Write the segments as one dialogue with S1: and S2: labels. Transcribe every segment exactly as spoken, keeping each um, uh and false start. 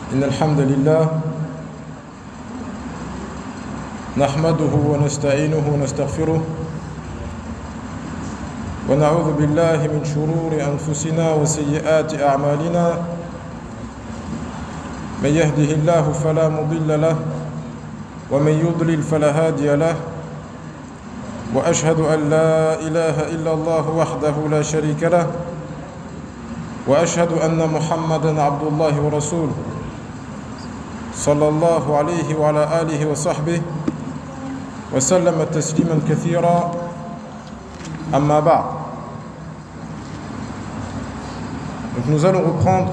S1: إن الحمد لله نحمده ونستعينه ونستغفره ونعوذ بالله من شرور أنفسنا وسيئات أعمالنا من يهده الله فلا مضل له ومن يضلل فلا هادي له وأشهد أن لا إله إلا الله وحده لا شريك له وأشهد أن محمدًا عبد الله ورسوله صلى الله عليه وعلى آله وصحبه وسلم تسليما كثيرا أما بعد. Donc nous allons reprendre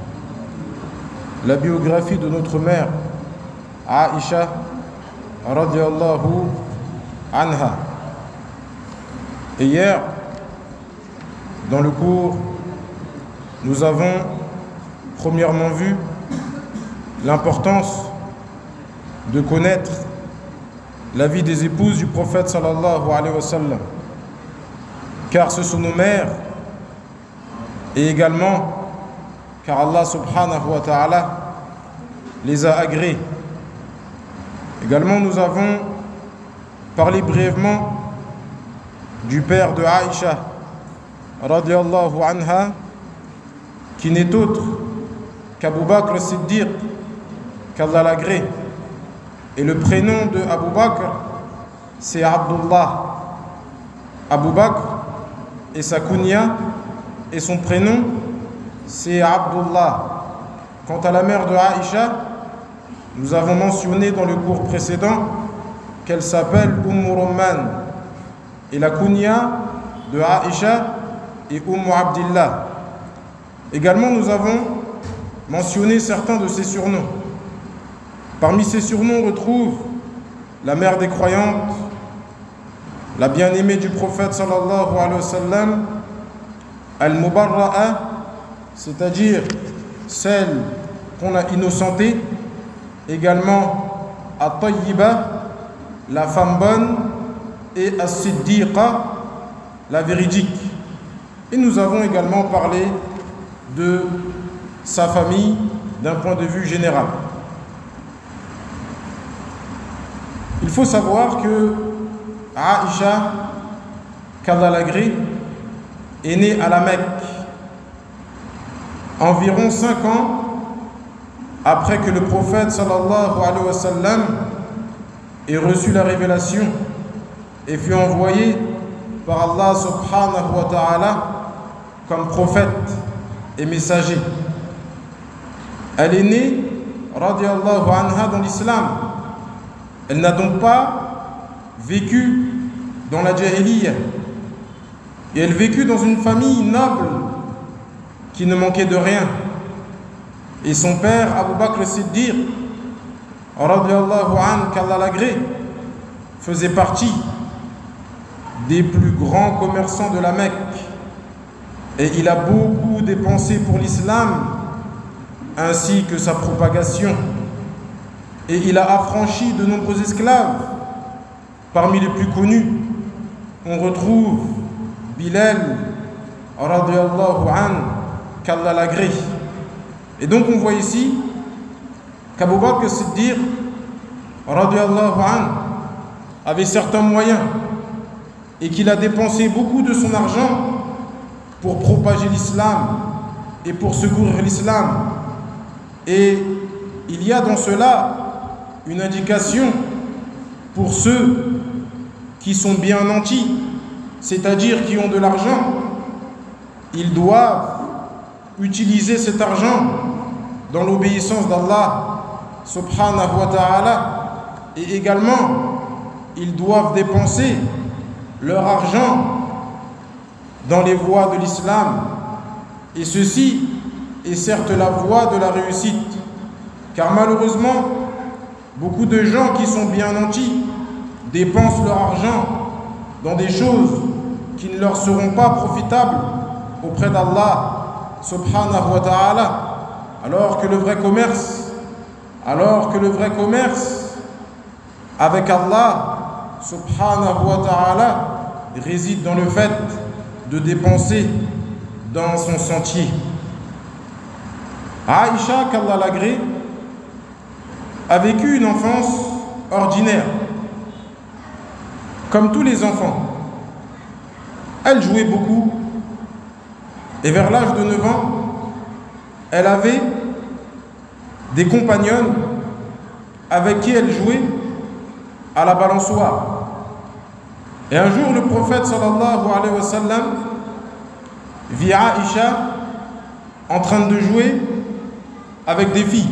S1: la biographie de notre mère Aïcha radiyallahu anha. Et hier, dans le cours, nous avons premièrement vu l'importance de connaître la vie des épouses du prophète sallallahu alayhi wa sallam, car ce sont nos mères, et également car Allah subhanahu wa ta'ala les a agréées. Également, nous avons parlé brièvement du père de Aïcha radiyallahu anha, qui n'est autre qu'Abu Bakr Siddiq, qu'Allah l'agrée. Et le prénom de Abu Bakr, c'est Abdullah. Abu Bakr et sa kunya, et son prénom, c'est Abdullah. Quant à la mère de Aïcha, nous avons mentionné dans le cours précédent qu'elle s'appelle Umm Rumman. Et la kunya de Aïcha est Umm Abdillah. Également, nous avons mentionné certains de ses surnoms. Parmi ces surnoms, on retrouve la mère des croyantes, la bien-aimée du prophète sallallahu alayhi wa sallam, Al-Mubarra'a, c'est-à-dire celle qu'on a innocentée, également At-Tayyiba, la femme bonne, et As-Siddiqa, la véridique. Et nous avons également parlé de sa famille d'un point de vue général. Il faut savoir que Aïcha, qu'Allah l'agrée, est née à la Mecque environ cinq ans après que le prophète sallallahu alayhi wa sallam ait reçu la révélation et fut envoyé par Allah subhanahu wa ta'ala comme prophète et messager. Elle est née radiyallahu anha dans l'islam. Elle n'a donc pas vécu dans la jahiliya, et elle vécut dans une famille noble qui ne manquait de rien. Et son père Abu Bakr Siddiq radiyallahu anhu, qu'Allah l'agrée, faisait partie des plus grands commerçants de la Mecque, et il a beaucoup dépensé pour l'islam ainsi que sa propagation, et il a affranchi de nombreux esclaves. Parmi les plus connus, on retrouve Bilal radiyallahu anhu, qu'Allah l'agrée. Et donc on voit ici qu'Abu Bakr Siddiq radiyallahu anhu avait certains moyens et qu'il a dépensé beaucoup de son argent pour propager l'islam et pour secourir l'islam. Et il y a dans cela une indication pour ceux qui sont bien nantis, c'est-à-dire qui ont de l'argent. Ils doivent utiliser cet argent dans l'obéissance d'Allah subhanahu wa ta'ala, et également ils doivent dépenser leur argent dans les voies de l'islam. Et ceci est certes la voie de la réussite, car malheureusement beaucoup de gens qui sont bien nantis dépensent leur argent dans des choses qui ne leur seront pas profitables auprès d'Allah subhanahu wa ta'ala, alors que le vrai commerce alors que le vrai commerce avec Allah subhanahu wa ta'ala réside dans le fait de dépenser dans son sentier. Aïcha, qu'Allah l'agrée, a vécu une enfance ordinaire, comme tous les enfants. Elle jouait beaucoup et vers l'âge de neuf ans, elle avait des compagnonnes avec qui elle jouait à la balançoire. Et un jour, le prophète sallallahu alayhi wa sallam vit Aïcha en train de jouer avec des filles.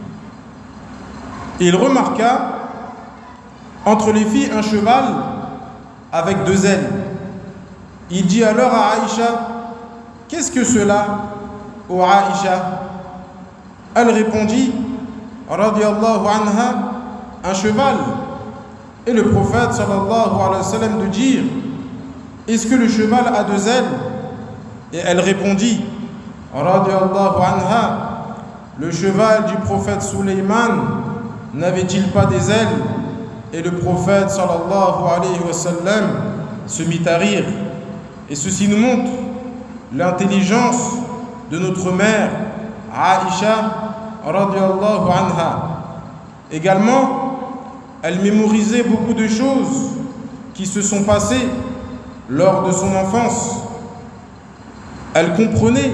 S1: Et il remarqua entre les filles un cheval avec deux ailes. Il dit alors à Aïcha: qu'est-ce que cela, ô Aïcha? Elle répondit, radiyallahu anha, un cheval. Et le prophète sallallahu alayhi wa sallam de dire: est-ce que le cheval a deux ailes? Et elle répondit, radiyallahu anha, le cheval du prophète Sulayman n'avait-il pas des ailes? Et le prophète sallallahu alayhi wa sallam se mit à rire. Et ceci nous montre l'intelligence de notre mère Aïcha radiyallahu anha. Également, elle mémorisait beaucoup de choses qui se sont passées lors de son enfance. Elle comprenait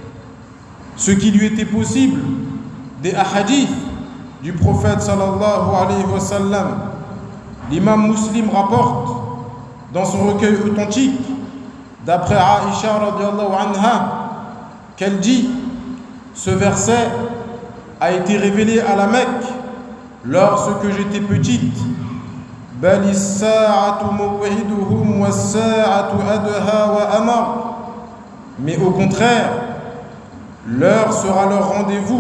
S1: ce qui lui était possible des ahadiths du prophète sallallahu alayhi wa sallam. L'imam Muslim rapporte dans son recueil authentique, d'après Aïcha radiyallahu anha, qu'elle dit: ce verset a été révélé à la Mecque lorsque j'étais petite. Bal as-sa'atu maw'iduhum was-sa'atu adha wa amar. Mais au contraire, l'heure sera leur rendez-vous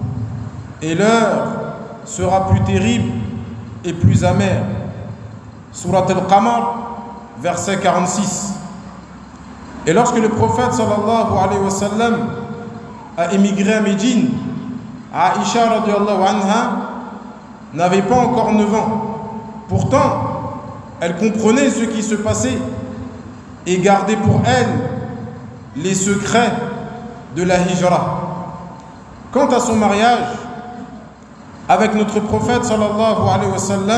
S1: et l'heure sera plus terrible et plus amère. Surat al-Qamar, verset quarante-six. Et lorsque le prophète sallallahu alayhi wa sallam a émigré à Médine, Aïcha radiyallahu anha n'avait pas encore neuf ans. Pourtant, elle comprenait ce qui se passait et gardait pour elle les secrets de la hijra. Quant à son mariage avec notre prophète sallallahu alayhi wa sallam,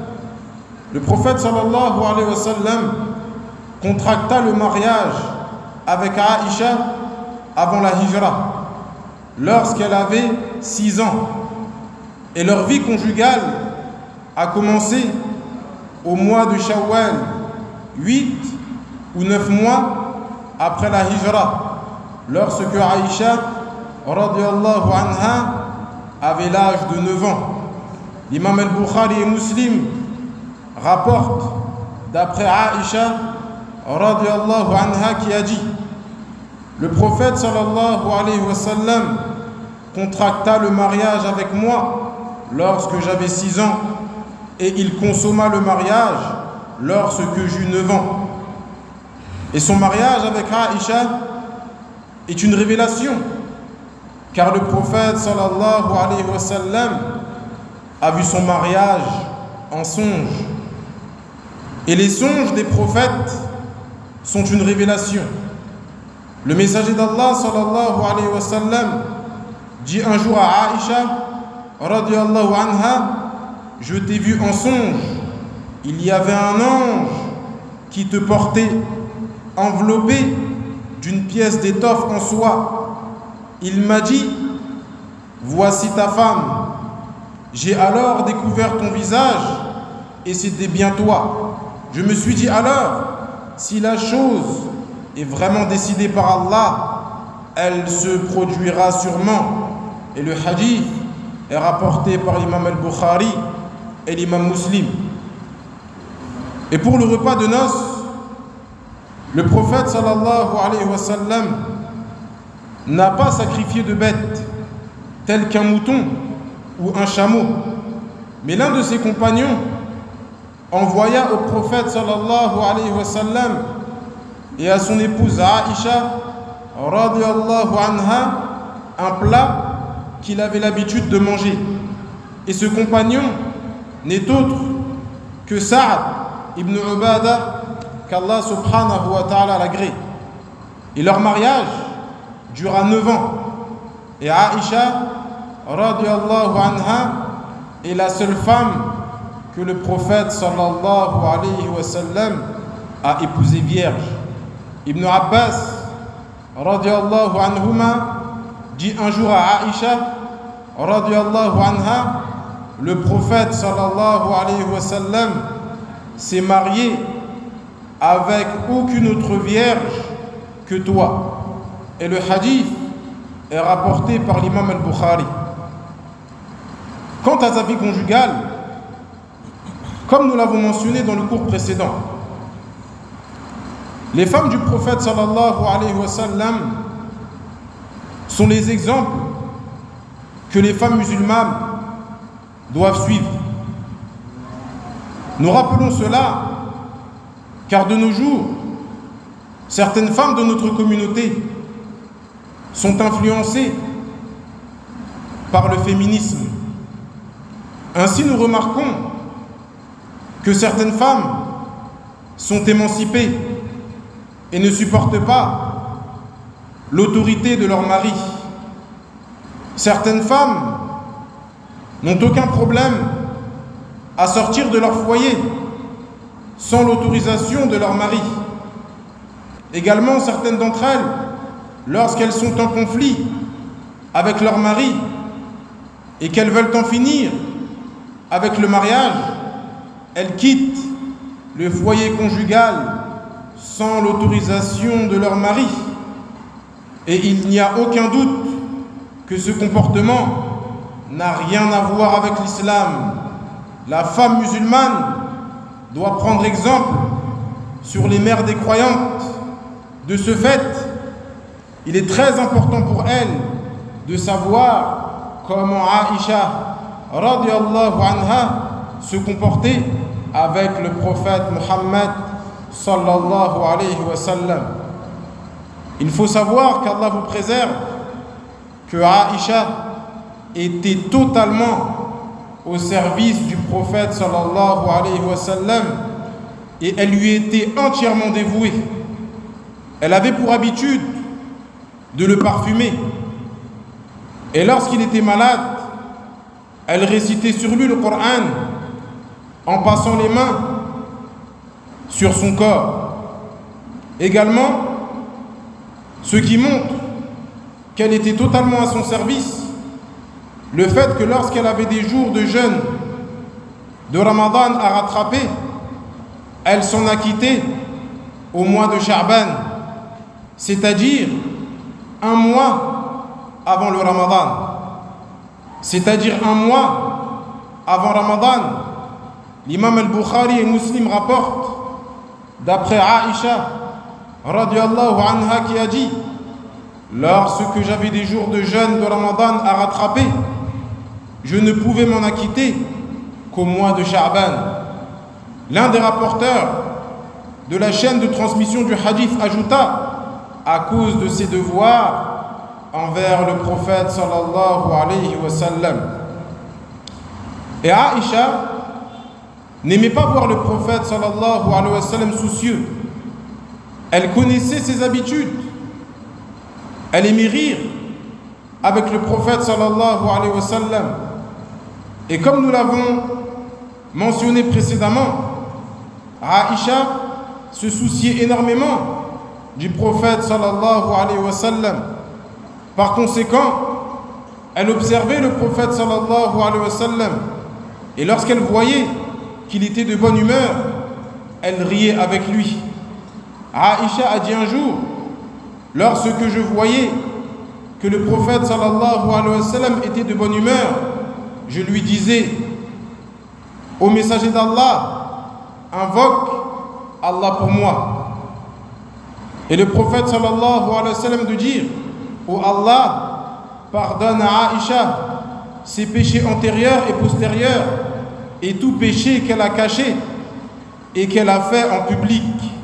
S1: le prophète sallallahu alayhi wa sallam contracta le mariage avec Aïcha avant la hijra, lorsqu'elle avait six ans. Et leur vie conjugale a commencé au mois de Shawwal, huit ou neuf mois après la hijra, lorsque Aïcha radiyallahu anha avait l'âge de neuf ans. L'imam al-Bukhari et Muslim rapportent d'après Aïcha radiyallahu anha qui a dit: le prophète sallallahu alayhi wa sallam contracta le mariage avec moi lorsque j'avais six ans et il consomma le mariage lorsque j'eus neuf ans. Et son mariage avec Aïcha est une révélation, car le prophète sallallahu alayhi wa sallam a vu son mariage en songe. Et les songes des prophètes sont une révélation. Le messager d'Allah sallallahu alayhi wa sallam dit un jour à Aïcha radiyallahu anha: je t'ai vu en songe, il y avait un ange qui te portait enveloppé d'une pièce d'étoffe en soie. Il m'a dit: voici ta femme. J'ai alors découvert ton visage et c'était bien toi. Je me suis dit alors, si la chose est vraiment décidée par Allah, elle se produira sûrement. Et le hadith est rapporté par l'imam al-Bukhari et l'imam Muslim. Et pour le repas de noces, le prophète sallallahu alayhi wa sallam n'a pas sacrifié de bête tel qu'un mouton ou un chameau, mais l'un de ses compagnons envoya au prophète sallallahu alayhi wa sallam et à son épouse Aïcha radiyallahu anha un plat qu'il avait l'habitude de manger. Et ce compagnon n'est autre que Sa'ad ibn Ubadah, qu'Allah subhanahu wa ta'ala l'agrée. Et leur mariage dura neuf ans. Et Aïcha radiyallahu anha est la seule femme que le prophète sallallahu alayhi wa sallam a épousée vierge. Ibn Abbas radiyallahu anhuma dit un jour à Aïcha radiyallahu anha, le prophète sallallahu alayhi wa sallam s'est marié avec aucune autre vierge que toi. Et le hadith est rapporté par l'imam al-Bukhari. Quant à sa vie conjugale, comme nous l'avons mentionné dans le cours précédent, les femmes du prophète sallallahu alayhi wa sallam sont les exemples que les femmes musulmanes doivent suivre. Nous rappelons cela car de nos jours, certaines femmes de notre communauté sont influencées par le féminisme. Ainsi, nous remarquons que certaines femmes sont émancipées et ne supportent pas l'autorité de leur mari. Certaines femmes n'ont aucun problème à sortir de leur foyer sans l'autorisation de leur mari. Également, certaines d'entre elles, lorsqu'elles sont en conflit avec leur mari et qu'elles veulent en finir avec le mariage, elles quittent le foyer conjugal sans l'autorisation de leur mari. Et il n'y a aucun doute que ce comportement n'a rien à voir avec l'islam. La femme musulmane doit prendre exemple sur les mères des croyantes. De ce fait, il est très important pour elle de savoir comment Aïcha radiyallahu anha se comportait avec le prophète Muhammad sallallahu alayhi wa sallam. Il faut savoir qu'Allah vous préserve que Aïcha était totalement au service du prophète sallallahu alayhi wa sallam et elle lui était entièrement dévouée. Elle avait pour habitude de le parfumer. Et lorsqu'il était malade, elle récitait sur lui le Coran en passant les mains sur son corps. Également, ce qui montre qu'elle était totalement à son service, le fait que lorsqu'elle avait des jours de jeûne de Ramadan à rattraper, elle s'en acquittait au mois de Sha'ban, c'est-à-dire un mois avant le Ramadan. C'est-à-dire un mois avant Ramadan. L'imam al-Bukhari et Muslim rapportent, d'après Aïcha radiyallahu anha, qui a dit: lorsque j'avais des jours de jeûne de Ramadan à rattraper, je ne pouvais m'en acquitter qu'au mois de Sha'ban. L'un des rapporteurs de la chaîne de transmission du hadith ajouta: à cause de ses devoirs envers le prophète sallallahu alayhi wa sallam. Et Aïcha n'aimait pas voir le prophète sallallahu alayhi wa sallam soucieux. Elle connaissait ses habitudes. Elle aimait rire avec le prophète sallallahu alayhi wa sallam. Et comme nous l'avons mentionné précédemment, Aïcha se souciait énormément du prophète sallallahu alayhi wa sallam. Par conséquent, elle observait le prophète sallallahu alayhi wa sallam. Et lorsqu'elle voyait qu'il était de bonne humeur, elle riait avec lui. Aïcha a dit un jour, lorsque je voyais que le prophète sallallahu alayhi wa sallam était de bonne humeur, je lui disais: ô messager d'Allah, invoque Allah pour moi. Et le prophète sallallahu alayhi wa sallam de dire: ô Allah, pardonne à Aïcha ses péchés antérieurs et postérieurs et tout péché qu'elle a caché et qu'elle a fait en public.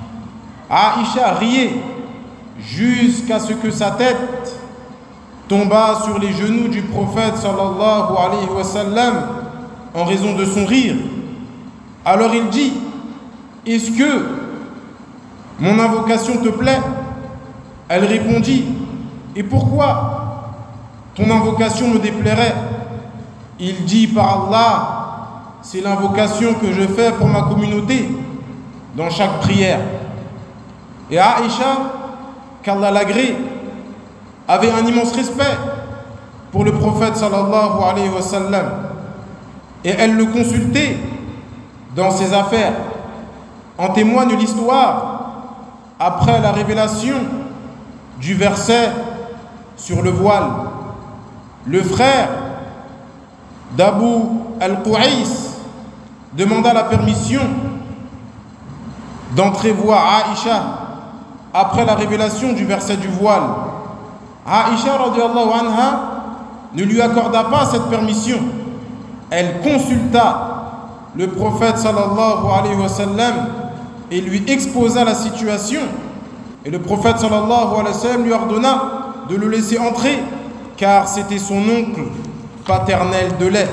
S1: Aïcha riait jusqu'à ce que sa tête tomba sur les genoux du prophète sallallahu alayhi wa sallam en raison de son rire. Alors il dit: est-ce que mon invocation te plaît? Elle répondit: et pourquoi ton invocation me déplairait? il dit par Allah, c'est l'invocation que je fais pour ma communauté dans chaque prière. Et Aïcha, qu'Allah l'agrée, avait un immense respect pour le prophète sallallahu alayhi wa sallam, et elle le consultait dans ses affaires. En témoigne l'histoire après la révélation du verset sur le voile. Le frère d'Abu al-Qouaïs demanda la permission d'entrer voir Aïcha après la révélation du verset du voile. Aïcha radiyallahu anha ne lui accorda pas cette permission. Elle consulta le prophète sallallahu alayhi wa sallam et lui exposa la situation. Et le prophète sallallahu alayhi wa sallam lui ordonna de le laisser entrer, car c'était son oncle paternel de lait.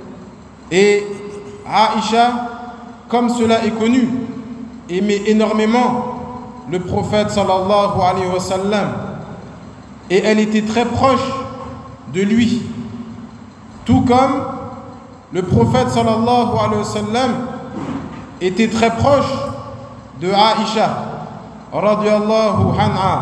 S1: Et Aïcha, comme cela est connu, aimait énormément le prophète sallallahu alayhi wa sallam, et elle était très proche de lui, tout comme le prophète sallallahu alayhi wa sallam était très proche de Aïcha radiyallahu anha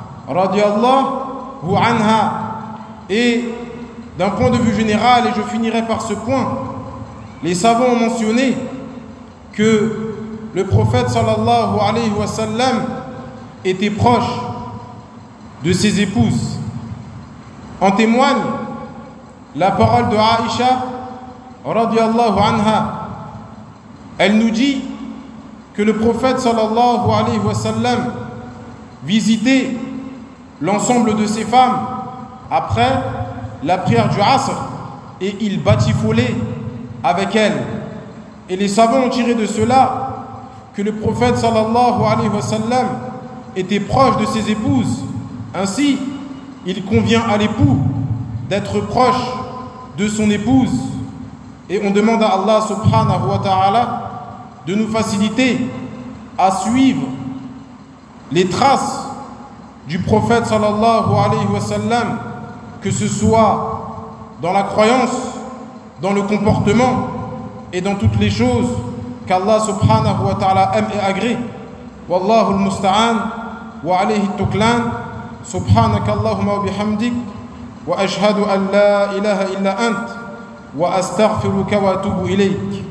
S1: radiyallahu anha. Et d'un point de vue général, et je finirai par ce point, les savants ont mentionné que le prophète sallallahu alayhi wa sallam était proche de ses épouses. En témoigne la parole de Aïcha radiyallahu anha. Elle nous dit que le prophète sallallahu alayhi wa sallam visitait l'ensemble de ses femmes après la prière du Asr et il batifolait avec elles. Et les savants ont tiré de cela que le prophète sallallahu alayhi wa sallam était proche de ses épouses. Ainsi, il convient à l'époux d'être proche de son épouse. Et on demande à Allah subhanahu wa ta'ala de nous faciliter à suivre les traces du prophète sallallahu alayhi wa sallam, que ce soit dans la croyance, dans le comportement et dans toutes les choses qu'Allah subhanahu wa ta'ala aime et agrée. Wallahu al-musta'an wa alayhi tuklan. Subhanaka Allahumma wa bihamdik wa ashhadu an la ilaha illa ant wa astaghfiruka wa atubu ilayk.